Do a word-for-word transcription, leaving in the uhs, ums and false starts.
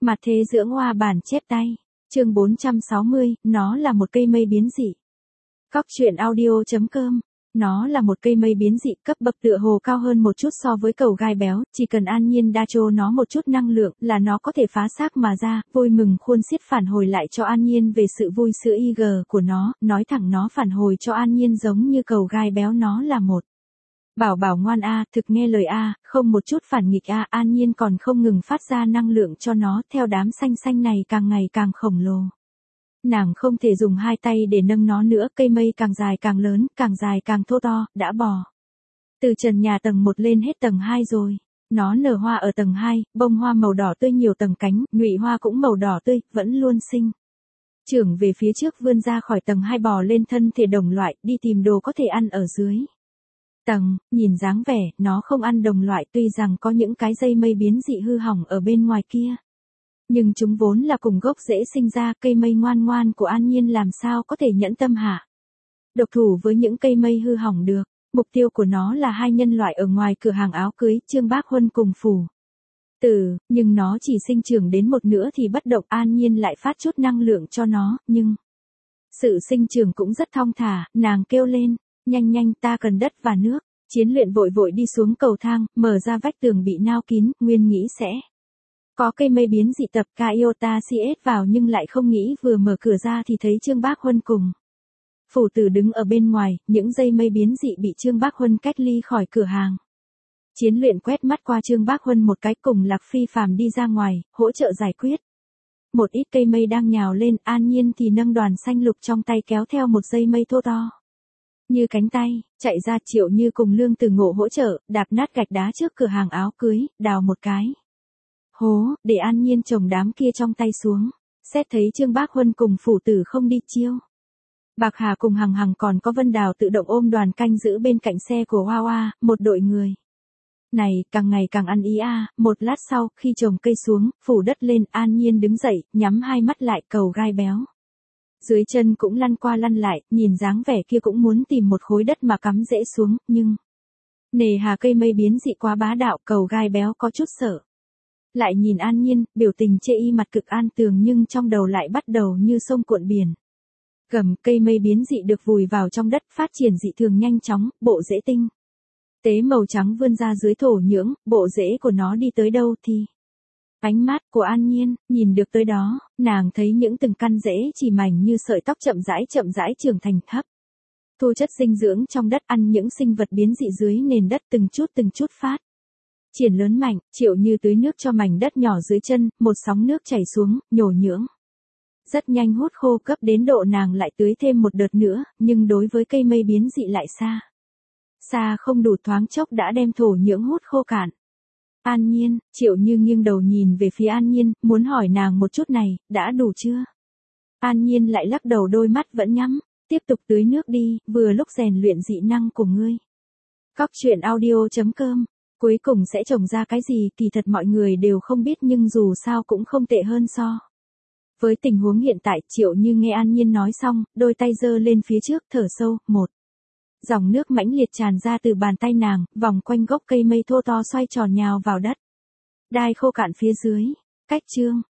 Mặt thế dưỡng hoa bản chép tay. Chương bốn trăm sáu mươi, nó là một cây mây biến dị. Cóc truyện audio chấm com. Nó là một cây mây biến dị cấp bậc tựa hồ cao hơn một chút so với cầu gai béo, chỉ cần An Nhiên đa cho nó một chút năng lượng là nó có thể phá xác mà ra, vui mừng khuôn xiết phản hồi lại cho An Nhiên về sự vui sữa i giê của nó, nói thẳng nó phản hồi cho An Nhiên giống như cầu gai béo nó là một. Bảo bảo ngoan a, thực nghe lời a, không một chút phản nghịch a, An Nhiên còn không ngừng phát ra năng lượng cho nó, theo đám xanh xanh này càng ngày càng khổng lồ. Nàng không thể dùng hai tay để nâng nó nữa, cây mây càng dài càng lớn, càng dài càng thô to, đã bò từ trần nhà tầng một lên hết tầng hai rồi. Nó nở hoa ở tầng hai, bông hoa màu đỏ tươi nhiều tầng cánh, nhụy hoa cũng màu đỏ tươi, vẫn luôn sinh trưởng về phía trước, vươn ra khỏi tầng hai bò lên thân thể đồng loại, đi tìm đồ có thể ăn ở dưới tầng. Nhìn dáng vẻ, nó không ăn đồng loại, tuy rằng có những cái dây mây biến dị hư hỏng ở bên ngoài kia. Nhưng chúng vốn là cùng gốc rễ sinh ra, cây mây ngoan ngoan của An Nhiên làm sao có thể nhẫn tâm hạ độc thủ với những cây mây hư hỏng được. Mục tiêu của nó là hai nhân loại ở ngoài cửa hàng áo cưới, Trương Bác Huân cùng Phủ Tử, nhưng nó chỉ sinh trưởng đến một nửa thì bất động. An Nhiên lại phát chút năng lượng cho nó, nhưng sự sinh trưởng cũng rất thong thả, nàng kêu lên, nhanh nhanh ta cần đất và nước. Chiến Luyện vội vội đi xuống cầu thang, mở ra vách tường bị nao kín, nguyên nghĩ sẽ có cây mây biến dị tập Kaiota xê ét vào nhưng lại không nghĩ vừa mở cửa ra thì thấy Trương Bác Huân cùng Phủ Tử đứng ở bên ngoài, những dây mây biến dị bị Trương Bác Huân cách ly khỏi cửa hàng. Chiến Luyện quét mắt qua Trương Bác Huân một cái cùng Lạc Phi Phàm đi ra ngoài, hỗ trợ giải quyết. Một ít cây mây đang nhào lên, An Nhiên thì nâng đoàn xanh lục trong tay kéo theo một dây mây thô to như cánh tay, chạy ra. Triệu Như cùng Lương Từ Ngộ hỗ trợ, đạp nát gạch đá trước cửa hàng áo cưới, đào một cái hố, để An Nhiên chồng đám kia trong tay xuống. Xét thấy Trương Bác Huân cùng Phủ Tử không đi chiêu, Bạc Hà cùng Hằng Hằng còn có Vân Đào tự động ôm đoàn canh giữ bên cạnh xe của Hoa Hoa, một đội người này càng ngày càng ăn ý a. Một lát sau, khi trồng cây xuống, phủ đất lên, An Nhiên đứng dậy, nhắm hai mắt lại, cầu gai béo dưới chân cũng lăn qua lăn lại, nhìn dáng vẻ kia cũng muốn tìm một khối đất mà cắm rễ xuống, nhưng nề hà cây mây biến dị quá bá đạo, cầu gai béo có chút sợ. Lại nhìn An Nhiên, biểu tình chê y mặt cực an tường nhưng trong đầu lại bắt đầu như sông cuộn biển. Gầm, cây mây biến dị được vùi vào trong đất, phát triển dị thường nhanh chóng, bộ rễ tinh tế màu trắng vươn ra dưới thổ nhưỡng, bộ rễ của nó đi tới đâu thì ánh mắt của An Nhiên nhìn được tới đó, nàng thấy những từng căn rễ chỉ mảnh như sợi tóc chậm rãi chậm rãi trưởng thành, thấp thu chất dinh dưỡng trong đất, ăn những sinh vật biến dị dưới nền đất, từng chút từng chút phát triển lớn mạnh. Triệu Như tưới nước cho mảnh đất nhỏ dưới chân, một sóng nước chảy xuống, nhổ nhưỡng rất nhanh hút khô, cấp đến độ nàng lại tưới thêm một đợt nữa, nhưng đối với cây mây biến dị lại xa xa không đủ, thoáng chốc đã đem thổ nhưỡng hút khô cạn. An Nhiên, Triệu Như nghiêng đầu nhìn về phía An Nhiên, muốn hỏi nàng một chút này, đã đủ chưa? An Nhiên lại lắc đầu, đôi mắt vẫn nhắm, tiếp tục tưới nước đi, vừa lúc rèn luyện dị năng của ngươi. Cóc truyện audio chấm com. Cuối cùng sẽ trồng ra cái gì kỳ thật mọi người đều không biết, nhưng dù sao cũng không tệ hơn so với tình huống hiện tại. Triệu Như nghe An Nhiên nói xong, đôi tay giơ lên phía trước, thở sâu, một dòng nước mãnh liệt tràn ra từ bàn tay nàng, vòng quanh gốc cây mây thô to xoay tròn nhào vào đất đai khô cạn phía dưới. Cách chương